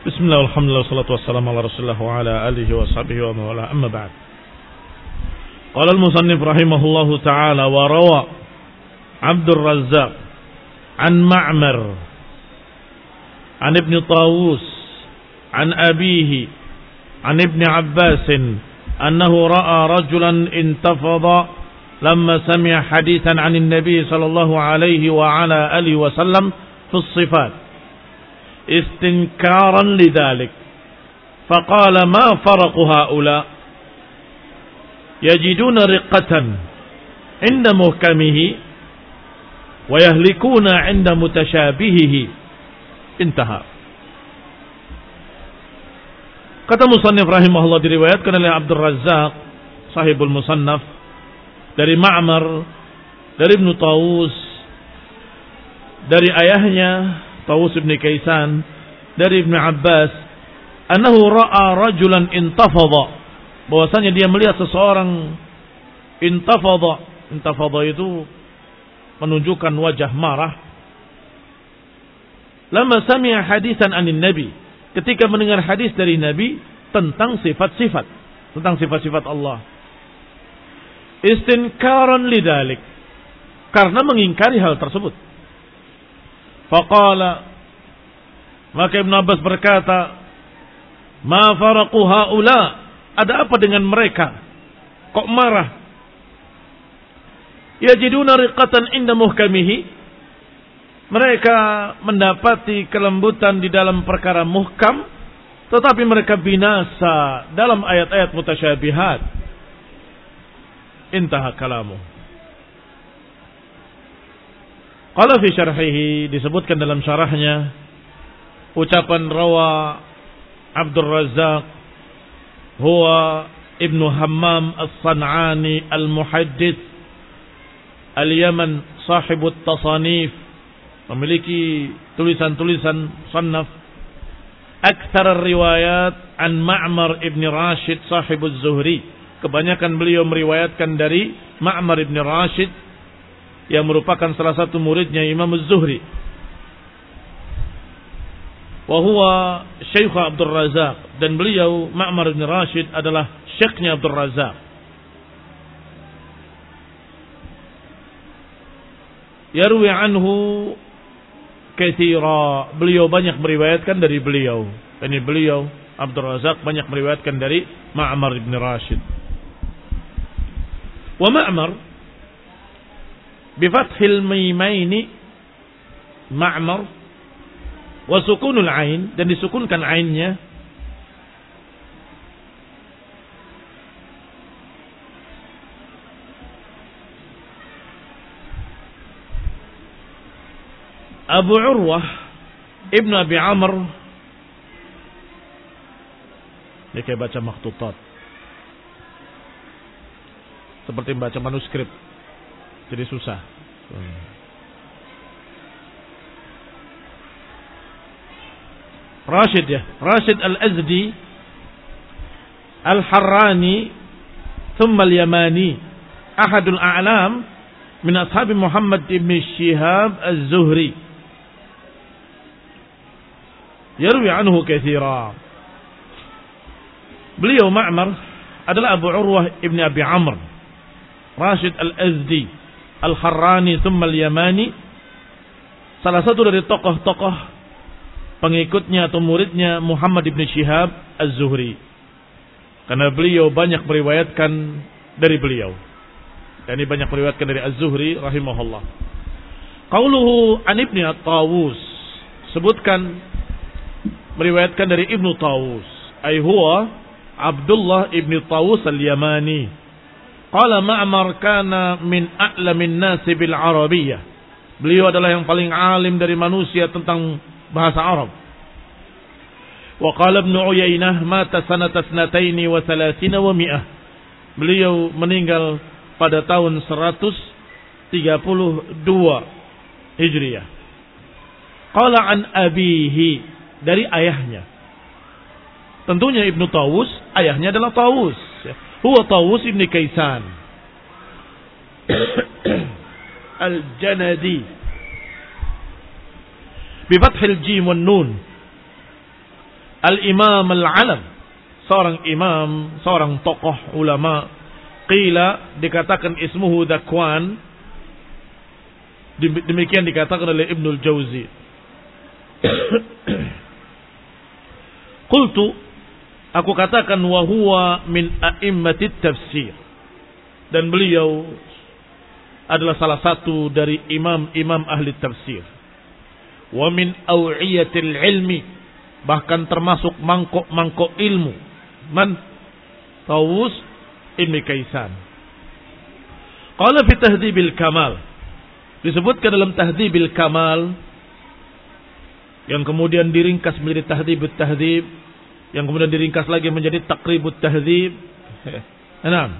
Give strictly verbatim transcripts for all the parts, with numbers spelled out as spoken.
Bismillah, alhamdulillah, salatu wassalamu ala rasulillah wa ala alihi wa sahbihi wa mawala, amma ba'd. Qala al-musannif rahimahullahu ta'ala wa rawa Abdul Razzaq an Ma'mar an Ibn Tawus an abihi an Ibn Abbas annahu ra'a rajulan intafada lamma sami'a hadithan 'an an-nabi sallallahu alaihi wa ala alihi wa sallam fi as-sifat استنكارا لذلك فقال ما فرق هؤلاء يجدون رقة عند محكمه ويهلكون عند متشابهه انتهى. Kata musannif rahimahullah, diriwayatkan oleh Abdul Razzaq sahibul musannaf dari Ma'mar dari Ibn Tawus dari ayahnya Tawus ibn Kaisan dari Ibn Abbas annahu ra'a rajulan intafadha, bahwasanya dia melihat seseorang intafadha. Intafadha itu menunjukkan wajah marah. Lama sami'a hadisan anin nabi, ketika mendengar hadis dari Nabi tentang sifat-sifat, tentang sifat-sifat Allah. Istinkaran lidalik, karena mengingkari hal tersebut. Faqala, maka Ibn Abbas berkata, ma faraqu haula, ada apa dengan mereka kok marah? Yajiduna riqatan inda muhkamihi, mereka mendapati kelembutan di dalam perkara muhkam, tetapi mereka binasa dalam ayat-ayat mutasyabihat. Intaha kalamu. Qala fi syarhihi, disebutkan dalam syarahnya ucapan rawa Abdul Razzaq huwa Ibnu Hammam As-San'ani Al-Muhaddits Al-Yaman sahibut tasanif, memiliki tulisan-tulisan sannaf. Aktsar riwayat an Ma'mar ibn Rashid sahibuz Zuhri, kebanyakan beliau meriwayatkan dari Ma'mar ibn Rashid yang merupakan salah satu muridnya Imam Az-Zuhri. Wa huwa Syekh Abdul Razzaq, dan beliau Ma'mar bin Rashid adalah syekhnya Abdul Razzaq. Yarwi anhu katsira, beliau banyak meriwayatkan dari beliau. Ini beliau Abdul Razzaq banyak meriwayatkan dari Ma'mar bin Rashid. Wa Ma'mar bifathil mimaini Ma'mar wa sukunul ain, dan disukunkan ainnya. Abu Urwah Ibn Abi Amr, ini kayak baca makhtutat, seperti baca manuskrip, jadi susah. Hmm. Rashid ya, Rashid Al-Azdi Al-Harrani thumma Al-Yamani, ahadul a'lam min ashabi Muhammad ibn Shihab Az-Zuhri, yarwi anhu katsira. Beliau Ma'mar adalah Abu Urwah ibn Abi Amr, Rashid Al-Azdi Al-Harrani thumma Al-Yamani, salah satu dari tokoh-tokoh pengikutnya atau muridnya Muhammad ibn Shihab Az-Zuhri, karena beliau banyak meriwayatkan dari beliau. Dan ini banyak meriwayatkan dari Az-Zuhri rahimahullah. Qauluhu an Ibn Tawus, sebutkan meriwayatkan dari Ibn Tawus, ay huwa Abdullah ibn Tawus Al-Yamani. Qala Ma'mar kana min a'lamin nasi bil Arabiyyah, beliau adalah yang paling alim dari manusia tentang bahasa Arab. Wa qala Ibnu Uyainah mata sanata sanataini wa thalathina wa mi'ah, beliau meninggal pada tahun seratus tiga puluh dua Hijriah. Qala an abihi, dari ayahnya. Tentunya Ibnu Tawus, ayahnya adalah Tawus. Huwa Tawus ibn Kaisan Al-Janadi bi fathil jim wan nun, Al-Imam Al-Alam, seorang imam, seorang tokoh ulama. Qila, dikatakan ismuhu Dhakwan, demikian dikatakan oleh Ibnul Jauzi. Qultu, aku katakan wa huwa min a'immatit tafsir, dan beliau adalah salah satu dari imam-imam ahli tafsir. Wa min awiyatil ilmi, bahkan termasuk mangkok-mangkok ilmu. Man? Tawus Ibn Kaisan. Qala fi Tahdhibil Kamal, disebutkan dalam Tahdhibil Kamal, yang kemudian diringkas menjadi Tahdhibut Tahdhib, yang kemudian diringkas lagi menjadi Taqribut Tahdhib. Enam.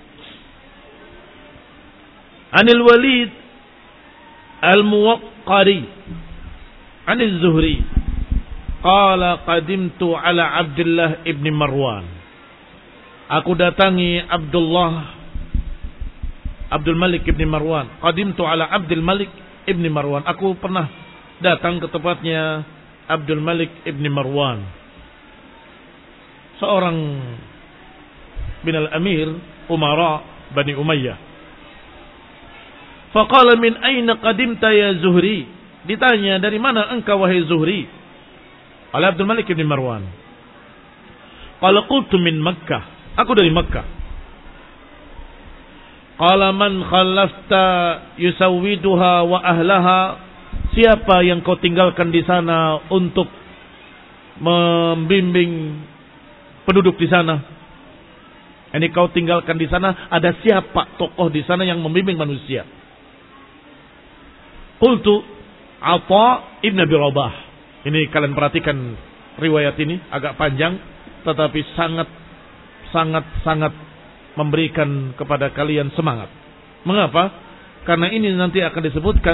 Anil Walid Al-Muwaqqari Anil Zuhri qala qadimtu ala Abdullah ibn Marwan, aku datangi Abdullah Abdul Malik ibn Marwan. Qadimtu ala Abdul Malik ibn Marwan, aku pernah datang ke tempatnya Abdul Malik ibn Marwan, seorang binal amir umara Bani Umayyah. Faqala min aina qadimta ya Zuhri, ditanya dari mana engkau wahai Zuhri, oleh Abdul Malik ibn Marwan. Qala qultu min Makkah, aku dari Makkah. Qala man khallafta yusawwiduha wa ahlaha, siapa yang kau tinggalkan di sana untuk membimbing penduduk di sana? Ini kau tinggalkan di sana, ada siapa tokoh di sana yang membimbing manusia? Qultu Atha ibn Abi Rabah. Ini kalian perhatikan, riwayat ini agak panjang tetapi sangat sangat sangat memberikan kepada kalian semangat. Mengapa? Karena ini nanti akan disebutkan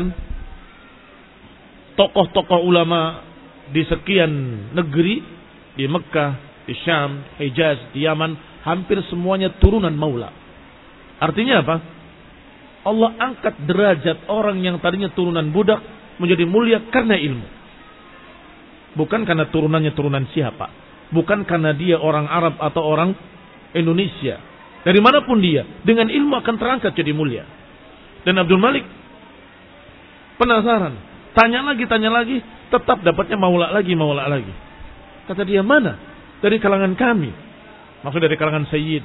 tokoh-tokoh ulama di sekian negeri, di Mekah, di Syam, Hijaz, di Yaman, hampir semuanya turunan Maula. Artinya apa? Allah angkat derajat orang yang tadinya turunan budak menjadi mulia karena ilmu. Bukan karena turunannya turunan siapa. Bukan karena dia orang Arab atau orang Indonesia. Dari manapun dia, dengan ilmu akan terangkat jadi mulia. Dan Abdul Malik penasaran. Tanya lagi, tanya lagi. Tetap dapatnya maula lagi, maula lagi. Kata dia, mana? Dari kalangan kami. Maksud dari kalangan Sayyid.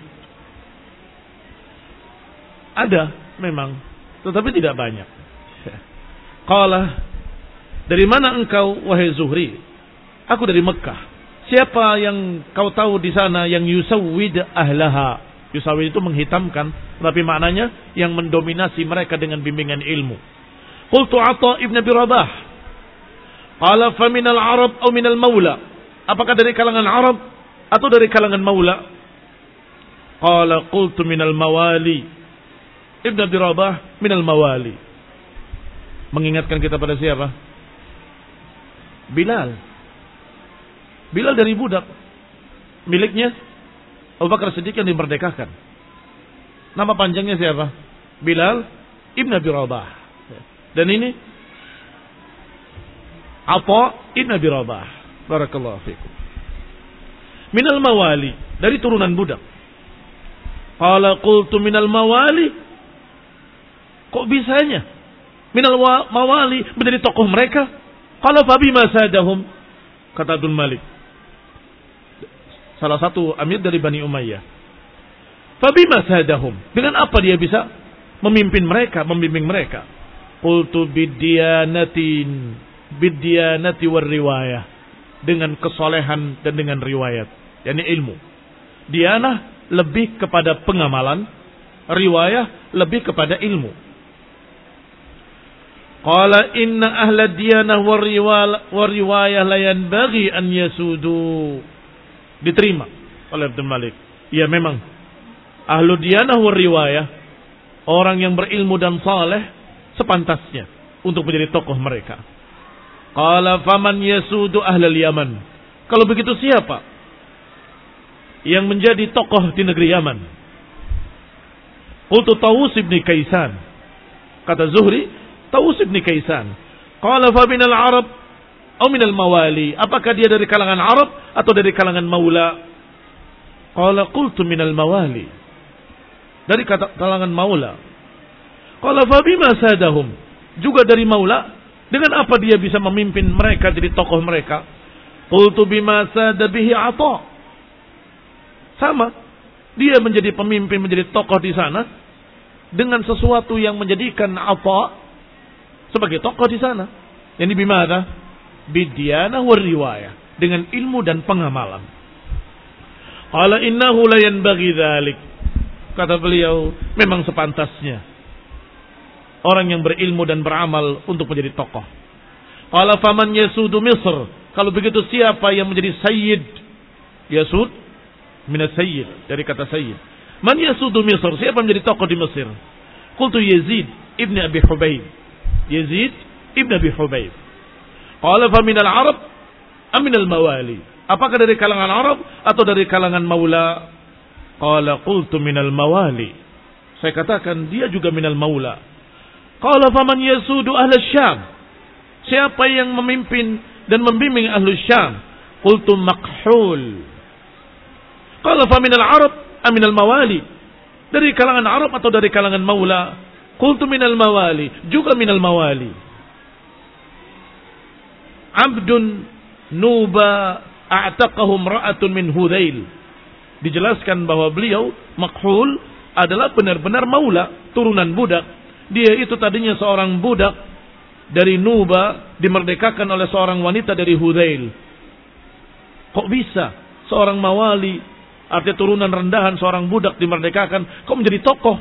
Ada memang, tetapi tidak banyak. Qala, dari mana engkau wahai Zuhri? Aku dari Mekah. Siapa yang kau tahu di sana yang yusawwid ahlaha? Yusawwid itu menghitamkan, tapi maknanya yang mendominasi mereka dengan bimbingan ilmu. Qultu Atha ibn Abi Rabah. Qala fa minal Arab atau minal Maula? Apakah dari kalangan Arab atau dari kalangan Maula? Qala qultu minal Mawali. Ibn Abi Rabah minal Mawali. Mengingatkan kita pada siapa? Bilal. Bilal dari budak miliknya Abu Bakar Siddiq yang dimerdekakan. Nama panjangnya siapa? Bilal Ibn Abi Rabah. Dan ini Atha Ibn Abi Rabah. Barakallahu fikum. Minal Mawali, dari turunan budak. Qala qultu minal Mawali. Kok bisanya minal mawali menjadi tokoh mereka? Qala fa bima sadahum, kata Abdul Malik, salah satu amir dari Bani Umayyah. Fa bima sadahum, dengan apa dia bisa memimpin mereka, membimbing mereka? Qultu bidiyanatin, bidiyanati war riwayah, dengan kesolehan dan dengan riwayat, yakni ilmu. Diyanah lebih kepada pengamalan, riwayah lebih kepada ilmu. Qala inna ahla diyanah wa riwayah la yanbaghi an yasudu. Diterima oleh Abdul Malik. Ya memang ahlu diyanah wa riwayah, orang yang berilmu dan saleh, sepantasnya untuk menjadi tokoh mereka. Qala faman yasudu ahlal Yaman? Kalau begitu siapa yang menjadi tokoh di negeri Yaman? Qultu Tawus ibn Kaisan. Kata Zuhri, Tawus ibn Kaisan. Qala fa minal Arab Au minal mawali, apakah dia dari kalangan Arab atau dari kalangan maula? Qala qultu minal mawali, dari kalangan maula. Qala fa bima sadahum, juga dari maula. Dengan apa dia bisa memimpin mereka jadi tokoh mereka? Qultu bima sada bihi Atha, sama, dia menjadi pemimpin, menjadi tokoh di sana dengan sesuatu yang menjadikan Atha sebagai tokoh di sana. Ini bimana? Bidyanah wa riwayah, dengan ilmu dan pengamalan. Qala innahu la yanbaghi dzalik, kata beliau, memang sepantasnya orang yang berilmu dan beramal untuk menjadi tokoh. Qala faman yasudu Misr, kalau begitu siapa yang menjadi sayyid? Yasud min as-sayyid, dari kata sayyid. Man yasudu Misr, siapa yang menjadi tokoh di Mesir? Qultu Yazid ibn Abi Hubayb. Yazid ibn Abi Hubayb. Qala fa minal Arab am minal mawali, apakah dari kalangan Arab atau dari kalangan maula? Qala qultu minal mawali, saya katakan dia juga minal maula. Qala faman yasudu ahli Syam, siapa yang memimpin dan membimbing ahli Syam? Qultu Makhul. Qala fa minal Arab am minal mawali, dari kalangan Arab atau dari kalangan maula? Qultu minal mawali, juga minal mawali. Abdun nuba a'taqahu imra'atun min Hudzail, dijelaskan bahwa beliau Makhul adalah benar-benar maula, turunan budak. Dia itu tadinya seorang budak dari Nuba, dimerdekakan oleh seorang wanita dari Hudzail. Kok bisa seorang mawali, artinya turunan rendahan seorang budak dimerdekakan, kok menjadi tokoh?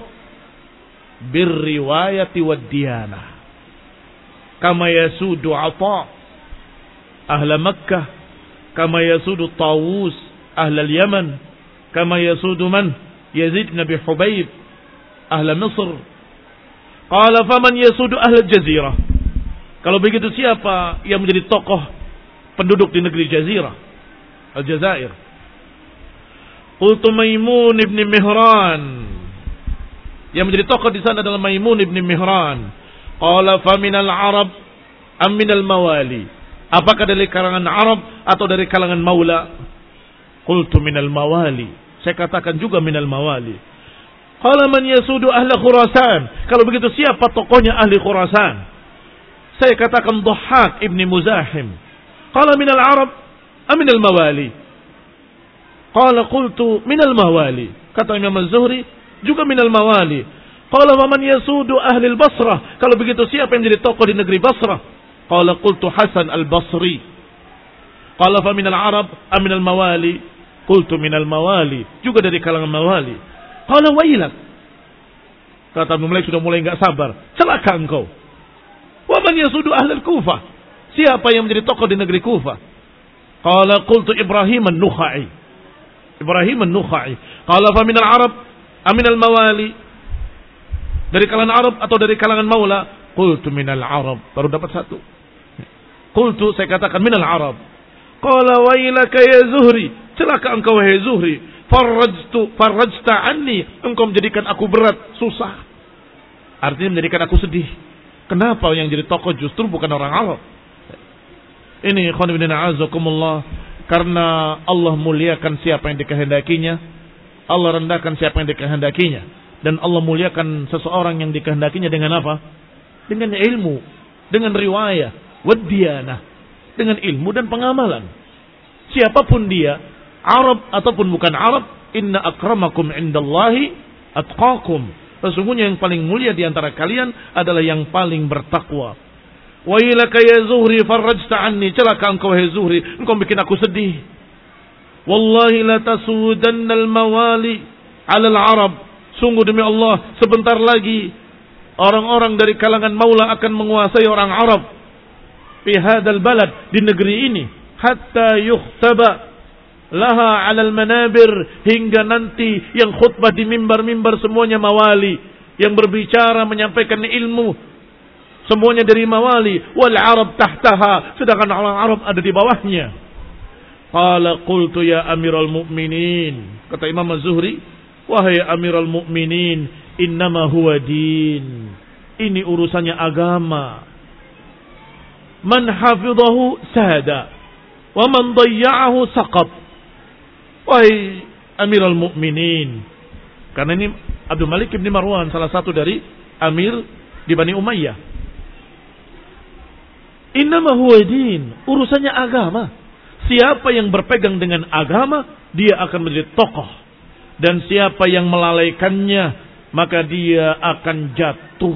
Birriwayati wad diyanah, kama yasudu Atha ahla Makkah, kama yasudu Tawus ahla Yaman, kama yasudu man? Yazid bin Abi Hubayb ahla Mesir. Qala faman yasudu ahla Jazirah, kalau begitu siapa yang menjadi tokoh penduduk di negeri Jazirah, Al-Jazair? Qultu Maimun ibn Mihran, yang menjadi tokoh di sana adalah Maimun ibn Mihran. Qala fa minal Arab am minal mawali, apakah dari kalangan Arab atau dari kalangan maula? Qultu minal mawali, saya katakan juga minal mawali. Qala man yasudu ahla Khurasan, kalau begitu siapa tokohnya ahli Khurasan? Saya katakan Dhahhak ibn Muzahim. Qala minal Arab am minal mawali? Qala qultu minal mawali, kata Imam Az-Zuhri, juga minal mawali. Qala wa man yasudu ahli al-Basrah, kalau begitu siapa yang jadi tokoh di negeri Basrah? Qala qultu Hasan al-Basri. Qala fa minal Arab am minal mawali? Qultu minal mawali, juga dari kalangan mawali. Qala wailak, kata Ibnu Malik sudah mulai enggak sabar, celaka engkau. Wa man yasudu ahli al-Kufah, siapa yang menjadi tokoh di negeri Kufah? Qala qultu Ibrahim an-Nukhai. Ibrahim an-Nukhai. Qala fa minal Arab am minal mawali, dari kalangan Arab atau dari kalangan maula? Qultu minal Arab, baru dapat satu. Qultu, saya katakan minal Arab. Qala wailaka ya Zuhri, celaka engkau wahai Zuhri. Farrajtu farrajta anni, engkau menjadikan aku berat, susah. Artinya menjadikan aku sedih. Kenapa yang jadi tokoh justru bukan orang Arab? Ini ikhwan fillah a'azakumullah, karena Allah muliakan siapa yang dikehendakinya, Allah rendahkan siapa yang dikehendakinya, dan Allah muliakan seseorang yang dikehendakinya dengan apa? Dengan ilmu, dengan riwayah, wadiyanah, dengan ilmu dan pengamalan. Siapapun dia, Arab ataupun bukan Arab, inna akramakum indallahi atqakum. Sesungguhnya yang paling mulia di antara kalian adalah yang paling bertakwa. Wa ilaka ya Zuhri farrajta anni, celaka engkau hai Zuhri, engkau bikin aku sedih. Wallahi la tasudanna al-mawali 'ala al-Arab, sungguh demi Allah sebentar lagi orang-orang dari kalangan maula akan menguasai orang Arab fi hadzal balad, di negeri ini, hatta yukhtaba laha 'alal manabir, hingga nanti yang khutbah di mimbar-mimbar semuanya mawali, yang berbicara menyampaikan ilmu semuanya dari mawali, wal Arab tahtaha, sedangkan orang Arab ada di bawahnya. Qala qultu ya Amiral Mu'minin, kata Imam Az-Zuhri, wahai Amiral Mu'minin, innama huwa din, ini urusannya agama. man hafidhahu sada wa man dayya'ahu saqat. Wahai Amirul Mukminin, karena ini Abdul Malik bin Marwan salah satu dari amir di Bani Umayyah. Innama huwa din, urusannya agama. Siapa yang berpegang dengan agama, dia akan menjadi tokoh. Dan siapa yang melalaikannya, maka dia akan jatuh.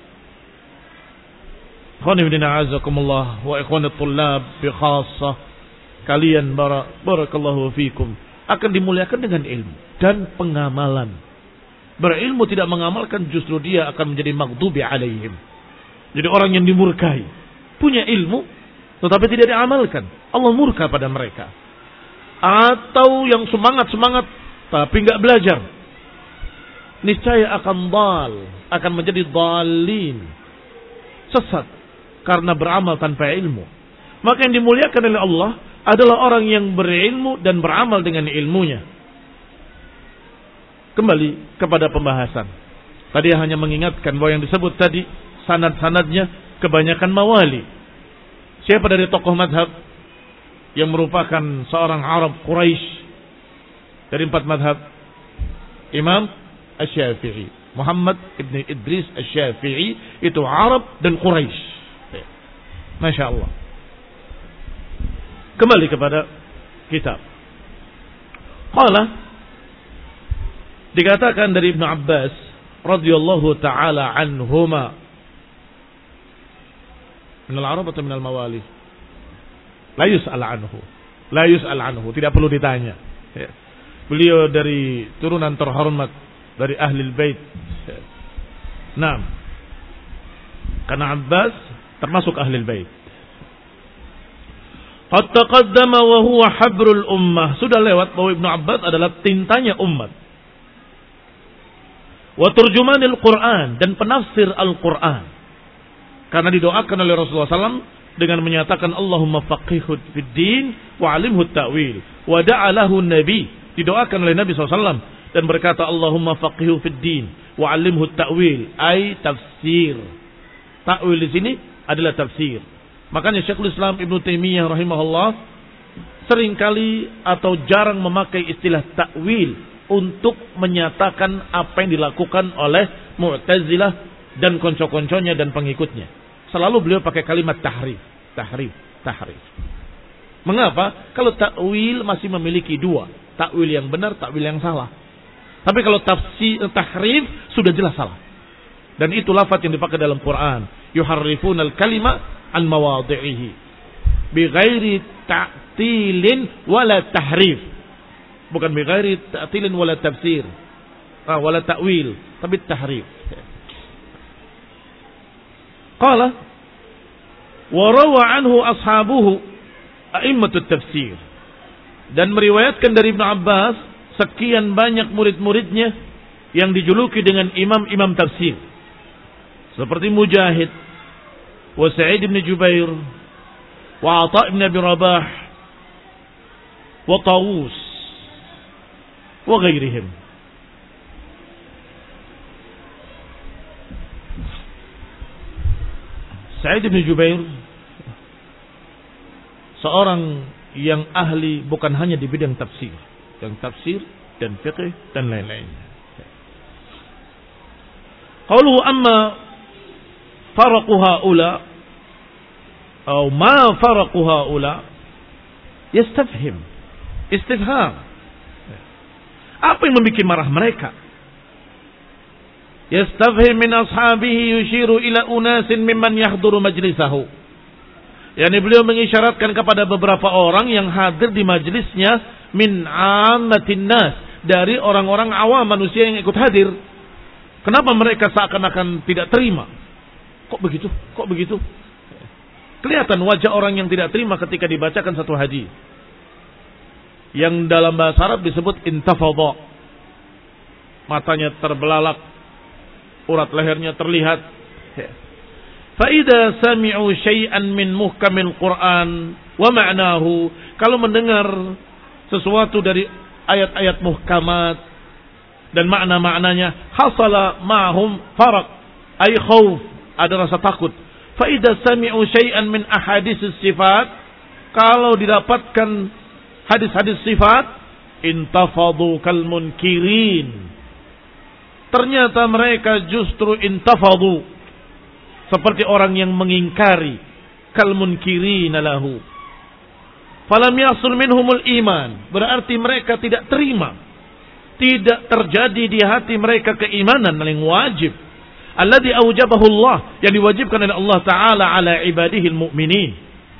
Khonibdina azakumullah wa ikhwanat tullab bi khassah. Kalian barakallahu fikum akan dimuliakan dengan ilmu dan pengamalan. Berilmu tidak mengamalkan, justru dia akan menjadi maghdubi alaihim. Jadi orang yang dimurkai, punya ilmu tetapi tidak diamalkan, Allah murka pada mereka. Atau yang semangat-semangat tapi enggak belajar, niscaya akan dal, akan menjadi dhalin, sesat karena beramal tanpa ilmu. Maka yang dimuliakan oleh Allah adalah orang yang berilmu dan beramal dengan ilmunya. Kembali kepada pembahasan. Tadi hanya mengingatkan bahwa yang disebut tadi sanad-sanadnya kebanyakan mawali. Siapa dari tokoh madhab yang merupakan seorang Arab Quraisy dari empat madhab? Imam Asy-Syafi'i, Muhammad ibn Idris Asy-Syafi'i, itu Arab dan Quraisy. Masya Allah. Kembali kepada kitab. Qala, dikatakan dari Ibnu Abbas radhiyallahu taala anhuma, minal Arab atau minal mawali? La yus'al anhu. La yus'al anhu, tidak perlu ditanya. Beliau dari turunan terhormat dari Ahlul Bait. Naam. Karena Abbas termasuk Ahlul Bait. Qad taqaddama wa huwa habrul ummah. Sudah lewat bahwa Ibnu Abbas adalah tintanya umat. Wa turjumanil Quran, dan penafsir Al-Quran. Karena didoakan oleh Rasulullah sallallahu alaihi wasallam dengan menyatakan Allahumma faqihhu fid din wa 'alimhu at-ta'wil. Wa da'alahu nabi, didoakan oleh Nabi sallallahu alaihi wasallam dan berkata Allahumma faqihhu fid din wa 'alimhu at-ta'wil, ay tafsir. Ta'wil di sini adalah tafsir. Makanya Syekhul Islam Ibnu Taimiyah rahimahullah seringkali atau jarang memakai istilah ta'wil untuk menyatakan apa yang dilakukan oleh Mu'tazilah dan konco-konconya dan pengikutnya. Selalu beliau pakai kalimat tahrif, tahrif, tahrif. Mengapa? Kalau ta'wil masih memiliki dua, ta'wil yang benar, ta'wil yang salah. Tapi kalau tafsir tahrif sudah jelas salah. Dan itu lafaz yang dipakai dalam Quran, yuharrifunal kalima an mawadhihi bighairi ta'tilin wala tahrif. Bukan bighairi ta'tilin wala tafsir, ah, wala ta'wil, tapi tahrif. Qala wa rawa anhu ashabuhu a'immatut tafsir, dan meriwayatkan dari Ibnu Abbas sekian banyak murid-muridnya yang dijuluki dengan imam-imam tafsir, seperti Mujahid, wa Sa'id bin Jubair, wa Atha bin Abi Rabah, wa Tawus, wa ghairihim. Sa'id bin Jubair seorang yang ahli bukan hanya di bidang tafsir, yang tafsir dan fiqh dan lain-lain. Qalu amma faraqu haula atau ma faraqu haula, yastafhim, istifham. Apa yang membuat marah mereka? Yastafhim min ashabihi yushiru ila unasin mimman yahduru majlisahu. Yani beliau mengisyaratkan kepada beberapa orang yang hadir di majlisnya, min ammatin nas, dari orang-orang awam manusia yang ikut hadir. Kenapa mereka seakan-akan tidak terima? Kok begitu? Kok begitu? Kelihatan wajah orang yang tidak terima ketika dibacakan satu hadis yang dalam bahasa Arab disebut intafadha. Matanya terbelalak, urat lehernya terlihat. Fa idza sami'u syai'an min muhkamil Qur'an wa ma'nahu, kalau mendengar sesuatu dari ayat-ayat muhkamat dan makna-maknanya, hasala ma'hum faraq, ay khauf, ada rasa takut. Fa idza sami'u syai'an min ahaditsis sifat, kalau didapatkan hadis-hadis sifat, intafadu kal munkirin. Ternyata mereka justru intafadu seperti orang yang mengingkari, kal munkirin lahu. Falam yasul minhumul iman, berarti mereka tidak terima, tidak terjadi di hati mereka keimanan yang wajib, alladzi aujabahu Allah, yang diwajibkan oleh Allah Ta'ala ala ibadihil mu'minin.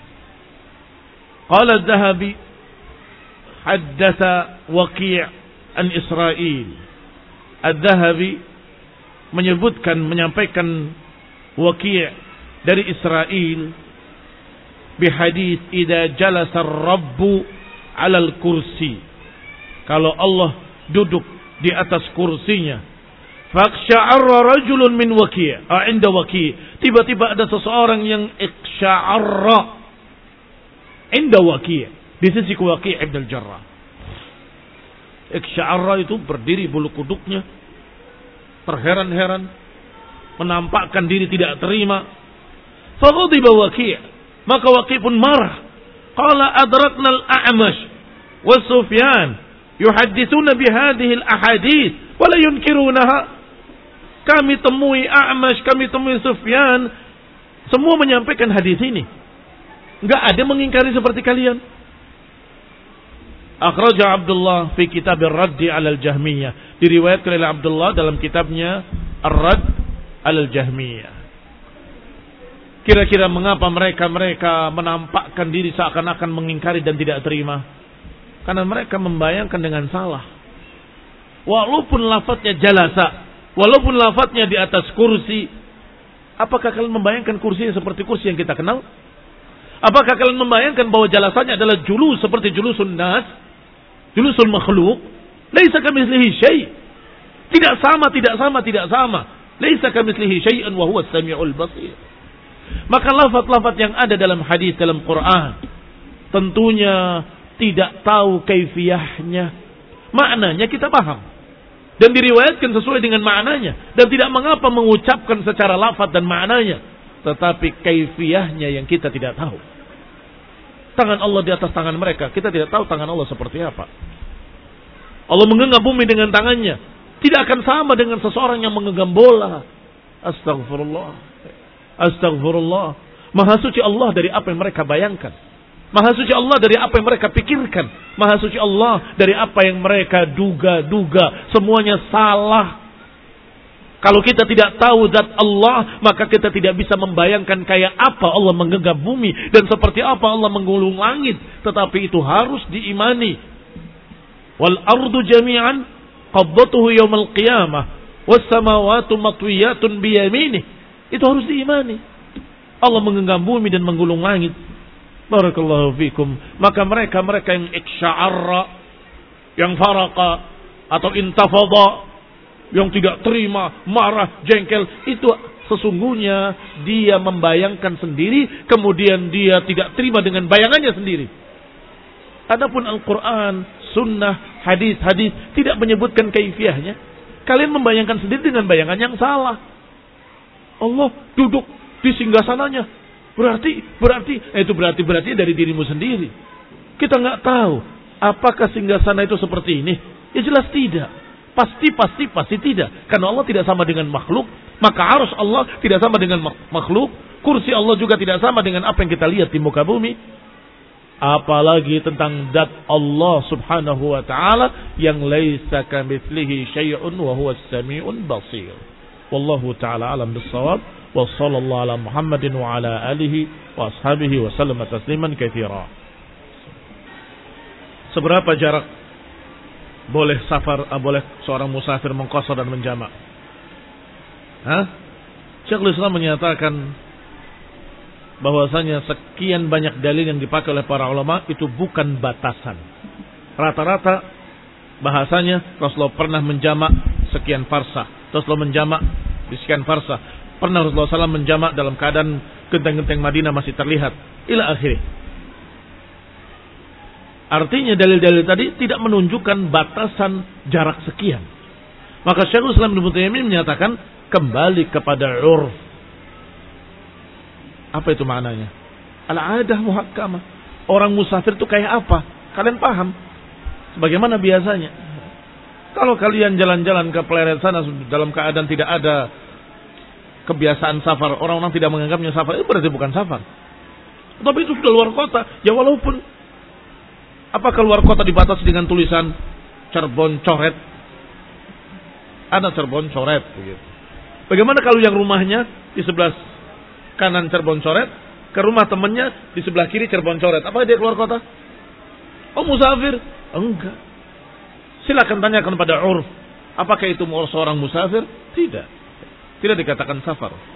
Qala Az-Zahabi haddatsa Waqi' an Israel. Az-Zahabi menyebutkan, menyampaikan Waqi' dari Israel bihadits idza jalasa ar-rabbu 'alal kursi, kalau Allah duduk di atas kursinya, faqsha'arra rajulun min Waqi', ah, inda Waqi', tiba-tiba ada seseorang yang iksha'arra inda Waqi', di sisi Waqi' ibn al-Jarrah. Iksha'arra itu berdiri bulu kuduknya, terheran-heran, menampakkan diri tidak terima. Faghadiba Waqi', maka Waqi' pun marah. Qala adrakna al-A'mash wa Sufyan yuhadditsuna bihadhihi al-ahadits wa la yunkirunaha. Kami temui A'mash, kami temui Sufyan, semua menyampaikan hadis ini, enggak ada mengingkari seperti kalian. Akhraja Abdullah fi kitab ar-Radd 'ala al-Jahmiyah, diriwayatkan oleh Abdullah dalam kitabnya Ar-Radd 'ala al-Jahmiyah. Kira-kira mengapa mereka-mereka menampakkan diri seakan-akan mengingkari dan tidak terima? Karena mereka membayangkan dengan salah. Walaupun lafadznya jalasa, walaupun lafadznya di atas kursi, apakah kalian membayangkan kursinya seperti kursi yang kita kenal? Apakah kalian membayangkan bahwa jalasanya adalah julus seperti julusun nas, julusul makhluk? Laisa kamitslihi syai'. Tidak sama, tidak sama, tidak sama. Laisa kamitslihi syai'un wa huwas samiul basir. Maka lafaz-lafaz yang ada dalam hadis, dalam Quran, tentunya tidak tahu kaifiyahnya. Maknanya kita paham dan diriwayatkan sesuai dengan maknanya, dan tidak mengapa mengucapkan secara lafaz dan maknanya, tetapi kaifiyahnya yang kita tidak tahu. Tangan Allah di atas tangan mereka, kita tidak tahu tangan Allah seperti apa. Allah menggenggam bumi dengan tangannya, tidak akan sama dengan seseorang yang menggenggam bola. Astagfirullah. Astagfirullah. Maha suci Allah dari apa yang mereka bayangkan. Maha suci Allah dari apa yang mereka pikirkan. Maha suci Allah dari apa yang mereka duga-duga. Semuanya salah. Kalau kita tidak tahu zat Allah, maka kita tidak bisa membayangkan kayak apa Allah menggenggam bumi dan seperti apa Allah menggulung langit. Tetapi itu harus diimani. Wal ardu jami'an qabdatuhu yaumal qiyamah was samawati matwiyatun biyaminih. Itu harus diimani. Allah menggenggam bumi dan menggulung langit. Barakallahu fikum. Maka mereka-mereka yang iksya'arra, yang faraka, atau intafadha, yang tidak terima, marah, jengkel, itu sesungguhnya dia membayangkan sendiri, kemudian dia tidak terima dengan bayangannya sendiri. Adapun Al-Quran, sunnah, hadis-hadis tidak menyebutkan kaifiyahnya. Kalian membayangkan sendiri dengan bayangan yang salah. Allah duduk di singgasananya. Berarti, berarti, eh, itu berarti, berarti dari dirimu sendiri. Kita nggak tahu apakah singgasana itu seperti ini. Ya jelas tidak. Pasti, pasti, pasti tidak. Karena Allah tidak sama dengan makhluk. Maka arus Allah tidak sama dengan makhluk. Kursi Allah juga tidak sama dengan apa yang kita lihat di muka bumi. Apalagi tentang zat Allah subhanahu wa ta'ala yang laisa kamitslihi syai'un wa huwas sami'un basir. Wallahu ta'ala alam bis-shawab. Wa sallallahu ala Muhammadin wa ala alihi wa ashabihi wa sallama tasliman katsira. Seberapa jarak boleh safar, uh, boleh seorang musafir mengqasar dan menjamak? Hah? Syekhul Islam menyatakan bahwasanya sekian banyak dalil yang dipakai oleh para ulama itu bukan batasan. Rata-rata bahasanya Rasulullah pernah menjamak sekian farsah. Rasulullah menjamak di sekian farsah. Pernah Rasulullah shallallahu alaihi wasallam menjamak dalam keadaan genteng-genteng Madinah masih terlihat. Ila akhirih. Artinya dalil-dalil tadi tidak menunjukkan batasan jarak sekian. Maka Syekhul Islam Ibnu Taimiyah menyatakan kembali kepada urf. Apa itu maknanya? Al-adah muhakkamah. Orang musafir itu kayak apa? Kalian paham? Sebagaimana biasanya. Kalau kalian jalan-jalan ke pleret sana dalam keadaan tidak ada kebiasaan safar, orang-orang tidak menganggapnya safar, itu berarti bukan safar. Tapi itu sudah luar kota. Ya walaupun, apakah luar kota dibatasi dengan tulisan Cirebon coret? Ada Cirebon coret. Begitu. Bagaimana kalau yang rumahnya di sebelah kanan Cirebon coret, ke rumah temannya di sebelah kiri Cirebon coret? Apa dia keluar kota? Oh musafir? Enggak. Silakan tanyakan pada urf. Apakah itu seorang musafir? Tidak. Tidak dikatakan safar.